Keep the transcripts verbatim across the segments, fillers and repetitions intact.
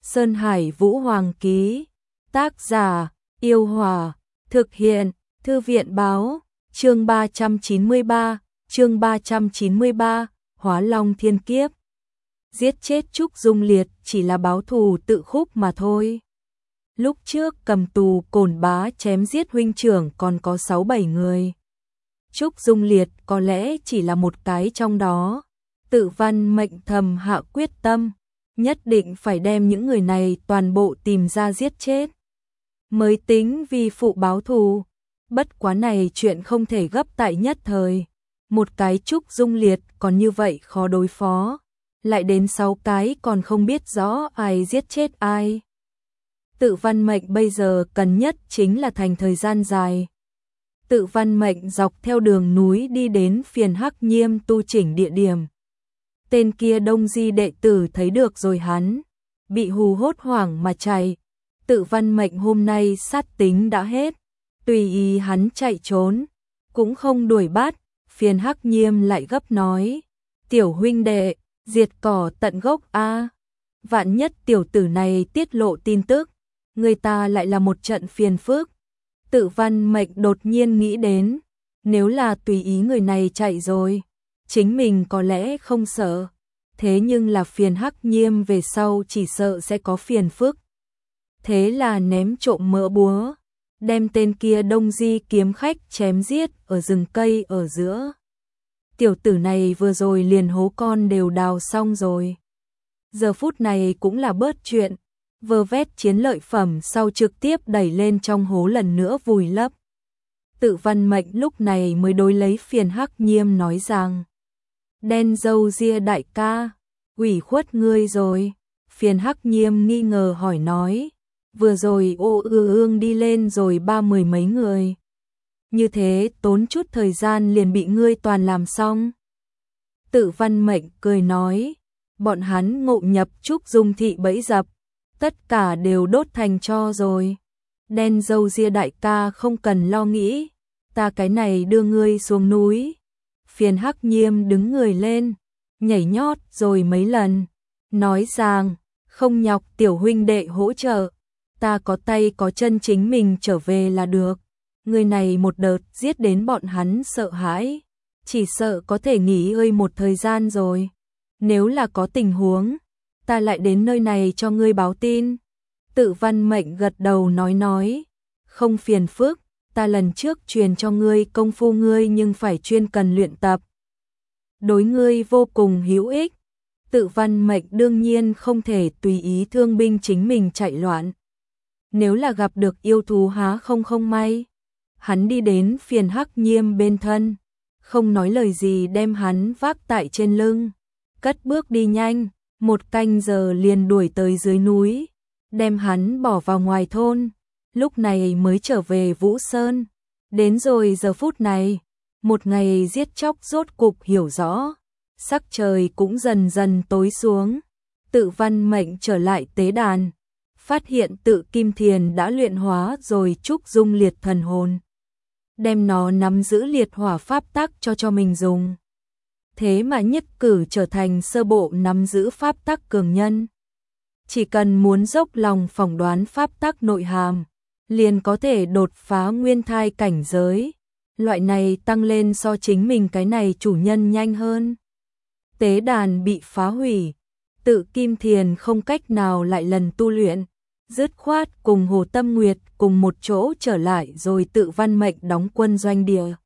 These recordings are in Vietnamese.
Sơn Hải Vũ Hoàng ký. Tác giả, Yêu Hòa. Thực hiện, Thư viện Báo. Chương ba trăm chín mươi ba, chương ba trăm chín mươi ba, Hóa Long Thiên Kiếp. Giết chết Trúc Dung Liệt chỉ là báo thù tự khúc mà thôi. Lúc trước cầm tù Cổn Bá chém giết huynh trưởng còn có sáu bảy người. Trúc Dung Liệt có lẽ chỉ là một cái trong đó. Tự Văn Mệnh thầm hạ quyết tâm, nhất định phải đem những người này toàn bộ tìm ra giết chết, mới tính vì phụ báo thù. Bất quá này chuyện không thể gấp tại nhất thời. Một cái Trúc Dung Liệt còn như vậy khó đối phó, lại đến sáu cái còn không biết rõ ai giết chết ai. Tự Văn Mệnh bây giờ cần nhất chính là thành thời gian dài. Tự Văn Mệnh dọc theo đường núi đi đến phiền Hắc Nhiêm tu chỉnh địa điểm. Tên kia Đông Di đệ tử thấy được rồi, hắn bị hù hốt hoảng mà chạy. Tự Văn Mệnh hôm nay sát tính đã hết, tùy ý hắn chạy trốn, cũng không đuổi bắt. Phiền Hắc Nhiêm lại gấp nói: "Tiểu huynh đệ, diệt cỏ tận gốc a, vạn nhất tiểu tử này tiết lộ tin tức, người ta lại là một trận phiền phức." Tự Văn Mệnh đột nhiên nghĩ đến, nếu là tùy ý người này chạy rồi, chính mình có lẽ không sợ, thế nhưng là phiền Hắc Nhiêm về sau chỉ sợ sẽ có phiền phức. Thế là ném trộm mỡ búa, đem tên kia Đông Di kiếm khách chém giết ở rừng cây ở giữa. Tiểu tử này vừa rồi liền hố con đều đào xong rồi, giờ phút này cũng là bớt chuyện, vơ vét chiến lợi phẩm sau trực tiếp đẩy lên trong hố lần nữa vùi lấp. Tự Văn Mệnh lúc này mới đối lấy phiền Hắc Nhiêm nói rằng: "Đen râu ria đại ca, ủy khuất ngươi rồi." Phiền Hắc Nhiêm nghi ngờ hỏi nói: "Vừa rồi ô ư ương đi lên rồi ba mười mấy người, như thế tốn chút thời gian liền bị ngươi toàn làm xong." Tự Văn Mệnh cười nói: "Bọn hắn ngộ nhập Trúc Dung thị bẫy dập, tất cả đều đốt thành tro rồi. Đen râu ria đại ca không cần lo nghĩ, ta cái này đưa ngươi xuống núi." Phiền Hắc Nhiêm đứng người lên, nhảy nhót rồi mấy lần, nói rằng: "Không nhọc tiểu huynh đệ hỗ trợ, ta có tay có chân chính mình trở về là được. Người này một đợt giết đến bọn hắn sợ hãi, chỉ sợ có thể nghỉ ngơi một thời gian rồi. Nếu là có tình huống, ta lại đến nơi này cho ngươi báo tin." Tự Văn Mệnh gật đầu nói nói: "Không phiền phức, ta lần trước truyền cho ngươi công phu ngươi nhưng phải chuyên cần luyện tập, đối ngươi vô cùng hữu ích." Tự Văn Mệnh đương nhiên không thể tùy ý thương binh chính mình chạy loạn. Nếu là gặp được yêu thú há không không may. Hắn đi đến phiền Hắc Nhiêm bên thân, không nói lời gì đem hắn vác tại trên lưng, cất bước đi nhanh, một canh giờ liền đuổi tới dưới núi, đem hắn bỏ vào ngoài thôn, lúc này mới trở về Vũ Sơn. Đến rồi giờ phút này, một ngày giết chóc rốt cục hiểu rõ, sắc trời cũng dần dần tối xuống. Tự Văn Mệnh trở lại tế đàn, phát hiện Tự Kim Thiền đã luyện hóa rồi Trúc Dung Liệt thần hồn, đem nó nắm giữ liệt hỏa pháp tắc cho cho mình dùng. Thế mà nhất cử trở thành sơ bộ nắm giữ pháp tắc cường nhân. Chỉ cần muốn dốc lòng phỏng đoán pháp tắc nội hàm, liền có thể đột phá nguyên thai cảnh giới. Loại này tăng lên so chính mình cái này chủ nhân nhanh hơn. Tế đàn bị phá hủy, Tự Kim Thiền không cách nào lại lần tu luyện, dứt khoát cùng Hồ Tâm Nguyệt cùng một chỗ trở lại rồi Tự Văn Mệnh đóng quân doanh địa.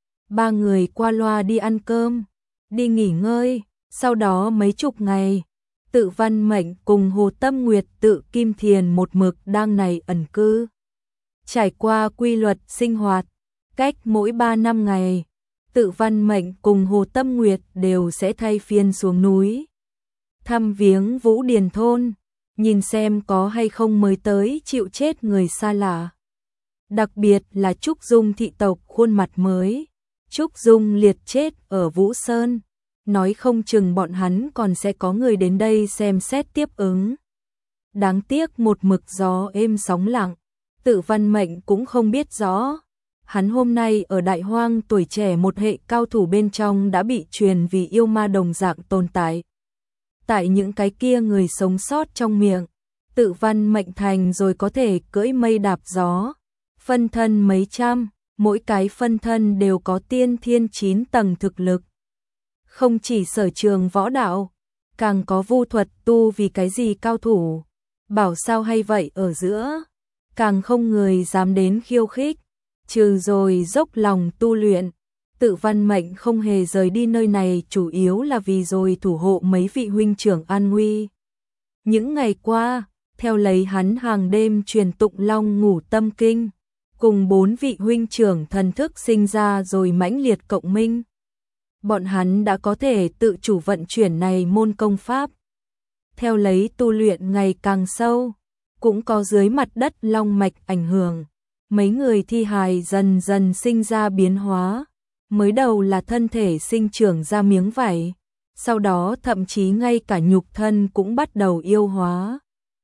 Ba người qua loa đi ăn cơm, đi nghỉ ngơi, sau đó mấy chục ngày, Tự Văn Mệnh cùng Hồ Tâm Nguyệt Tự Kim Thiền một mực đang này ẩn cư. Trải qua quy luật sinh hoạt, cách mỗi ba năm ngày, Tự Văn Mệnh cùng Hồ Tâm Nguyệt đều sẽ thay phiên xuống núi, thăm viếng Vũ Điền thôn, nhìn xem có hay không mới tới chịu chết người xa lạ. Đặc biệt là Trúc Dung thị tộc khuôn mặt mới, Trúc Dung Liệt chết ở Vũ Sơn, nói không chừng bọn hắn còn sẽ có người đến đây xem xét tiếp ứng. Đáng tiếc một mực gió êm sóng lặng, Tự Văn Mệnh cũng không biết rõ. Hắn hôm nay ở Đại Hoang tuổi trẻ một hệ cao thủ bên trong đã bị truyền vì yêu ma đồng dạng tồn tại. Tại những cái kia người sống sót trong miệng, tự văn mệnh thành rồi có thể cưỡi mây đạp gió, phân thân mấy trăm, mỗi cái phân thân đều có tiên thiên chín tầng thực lực. Không chỉ sở trường võ đạo, càng có vu thuật tu vì cái gì cao thủ, bảo sao hay vậy ở giữa, càng không người dám đến khiêu khích, trừ rồi dốc lòng tu luyện. Tự văn mệnh không hề rời đi nơi này chủ yếu là vì rồi thủ hộ mấy vị huynh trưởng an nguy. Những ngày qua, theo lấy hắn hàng đêm truyền tụng long ngủ tâm kinh, cùng bốn vị huynh trưởng thần thức sinh ra rồi mãnh liệt cộng minh. Bọn hắn đã có thể tự chủ vận chuyển này môn công pháp. Theo lấy tu luyện ngày càng sâu, cũng có dưới mặt đất long mạch ảnh hưởng, mấy người thi hài dần dần sinh ra biến hóa. Mới đầu là thân thể sinh trưởng ra miếng vảy, sau đó thậm chí ngay cả nhục thân cũng bắt đầu yêu hóa.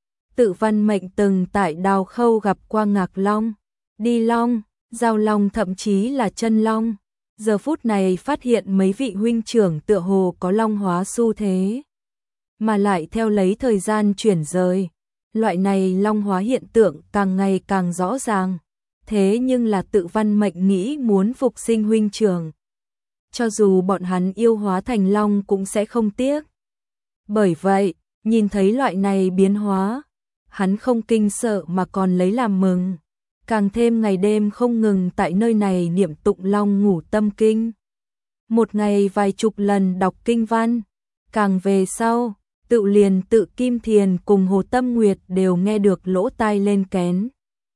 Tự văn mệnh từng tại Đào Khâu gặp qua Ngạc Long, Đi Long, Giao Long thậm chí là Chân Long. Giờ phút này phát hiện mấy vị huynh trưởng tựa hồ có long hóa xu thế, mà lại theo lấy thời gian chuyển rời, loại này long hóa hiện tượng càng ngày càng rõ ràng. Thế nhưng là tự văn mệnh nghĩ muốn phục sinh huynh trưởng, cho dù bọn hắn yêu hóa thành long cũng sẽ không tiếc. Bởi vậy, nhìn thấy loại này biến hóa, hắn không kinh sợ mà còn lấy làm mừng, càng thêm ngày đêm không ngừng tại nơi này niệm tụng long ngủ tâm kinh. Một ngày vài chục lần đọc kinh văn, càng về sau, tự liền tự Kim Thiền cùng Hồ Tâm Nguyệt đều nghe được lỗ tai lên kén.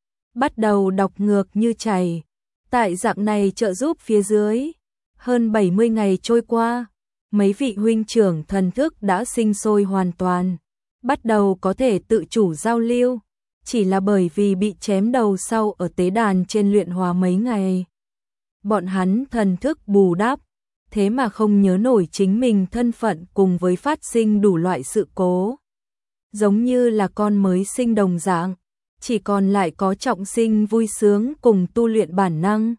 Bắt đầu đọc ngược như chảy, tại dạng này trợ giúp phía dưới. Hơn bảy mươi ngày trôi qua, mấy vị huynh trưởng thần thức đã sinh sôi hoàn toàn, bắt đầu có thể tự chủ giao lưu, chỉ là bởi vì bị chém đầu sau ở tế đàn trên luyện hóa mấy ngày. Bọn hắn thần thức bù đắp, thế mà không nhớ nổi chính mình thân phận cùng với phát sinh đủ loại sự cố. Giống như là con mới sinh đồng dạng, chỉ còn lại có trọng sinh vui sướng cùng tu luyện bản năng.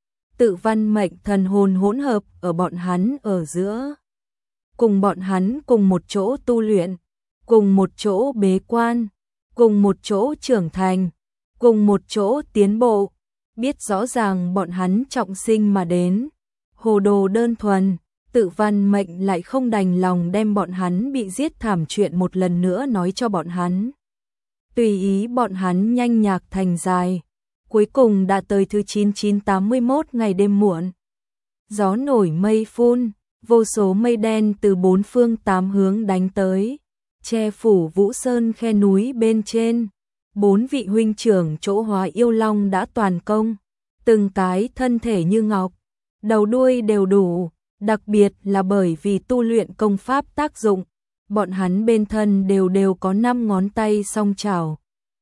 Tự văn mệnh thần hồn hỗn hợp ở bọn hắn ở giữa. Cùng bọn hắn cùng một chỗ tu luyện, cùng một chỗ bế quan, cùng một chỗ trưởng thành, cùng một chỗ tiến bộ. Biết rõ ràng bọn hắn trọng sinh mà đến, hồ đồ đơn thuần, tự văn mệnh lại không đành lòng đem bọn hắn bị giết thảm chuyện một lần nữa nói cho bọn hắn. Tùy ý bọn hắn nhanh nhạc thành dài, cuối cùng đã tới thứ chín chín tám mươi mốt ngày đêm muộn. Gió nổi mây phun, vô số mây đen từ bốn phương tám hướng đánh tới, che phủ Vũ Sơn khe núi bên trên. Bốn vị huynh trưởng chỗ hóa yêu long đã toàn công, từng cái thân thể như ngọc, đầu đuôi đều đủ, đặc biệt là bởi vì tu luyện công pháp tác dụng, bọn hắn bên thân đều đều có năm ngón tay song chảo.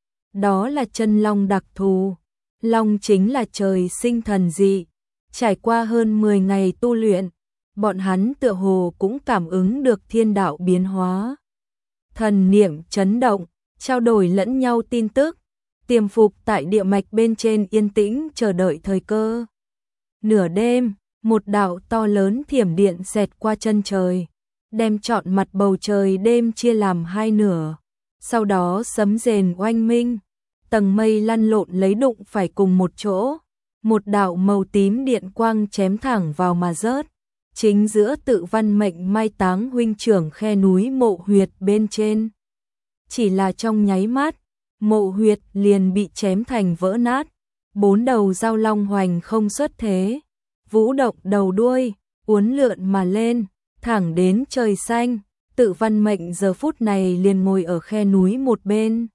Đó là chân long đặc thù, long chính là trời sinh thần dị, trải qua hơn mười ngày tu luyện, bọn hắn tựa hồ cũng cảm ứng được thiên đạo biến hóa. Thần niệm chấn động, trao đổi lẫn nhau tin tức, tiềm phục tại địa mạch bên trên yên tĩnh chờ đợi thời cơ. Nửa đêm, một đạo to lớn thiểm điện xẹt qua chân trời, đem trọn mặt bầu trời đêm chia làm hai nửa. Sau đó sấm rền oanh minh, tầng mây lăn lộn lấy đụng phải cùng một chỗ, một đạo màu tím điện quang chém thẳng vào mà rớt, chính giữa tự văn mệnh mai táng huynh trưởng khe núi mộ huyệt bên trên. Chỉ là trong nháy mắt, mộ huyệt liền bị chém thành vỡ nát, bốn đầu dao long hoành không xuất thế, vũ động đầu đuôi, uốn lượn mà lên, thẳng đến trời xanh. Tự văn mệnh giờ phút này liền ngồi ở khe núi một bên.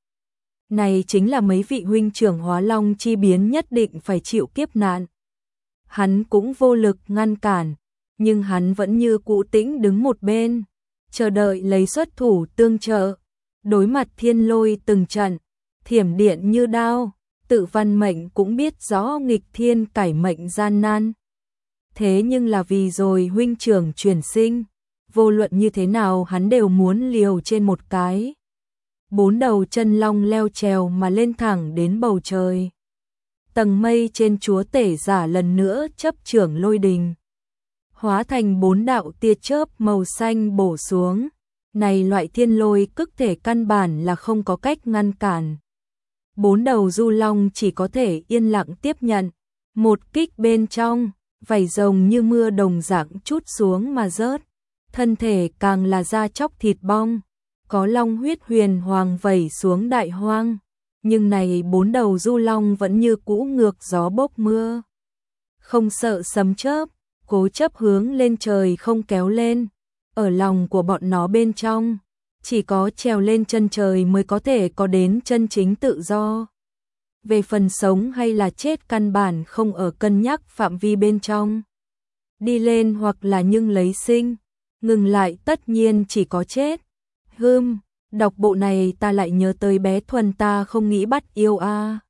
Này chính là mấy vị huynh trưởng hóa long chi biến nhất định phải chịu kiếp nạn. Hắn cũng vô lực ngăn cản, nhưng hắn vẫn như cũ tĩnh đứng một bên, chờ đợi lấy xuất thủ tương trợ. Đối mặt thiên lôi từng trận, thiểm điện như đao, tự văn mệnh cũng biết rõ nghịch thiên cải mệnh gian nan. Thế nhưng là vì rồi huynh trưởng chuyển sinh, vô luận như thế nào hắn đều muốn liều trên một cái. Bốn đầu chân long leo trèo mà lên thẳng đến bầu trời. Tầng mây trên chúa tể giả lần nữa chấp trưởng lôi đình, hóa thành bốn đạo tia chớp màu xanh bổ xuống, Này loại thiên lôi cức thể căn bản là không có cách ngăn cản. Bốn đầu du long chỉ có thể yên lặng tiếp nhận. Một kích bên trong, vảy rồng như mưa đồng dạng chút xuống mà rớt. Thân thể càng là da chóc thịt bong. Có long huyết huyền hoàng vẩy xuống đại hoang. Nhưng này bốn đầu du long vẫn như cũ ngược gió bốc mưa. Không sợ sấm chớp, cố chấp hướng lên trời không kéo lên. Ở lòng của bọn nó bên trong, chỉ có trèo lên chân trời mới có thể có đến chân chính tự do. Về phần sống hay là chết căn bản không ở cân nhắc phạm vi bên trong. Đi lên hoặc là nhưng lấy sinh, ngừng lại tất nhiên chỉ có chết. Hưm, đọc bộ này ta lại nhớ tới bé Thuần ta không nghĩ bắt yêu a. À.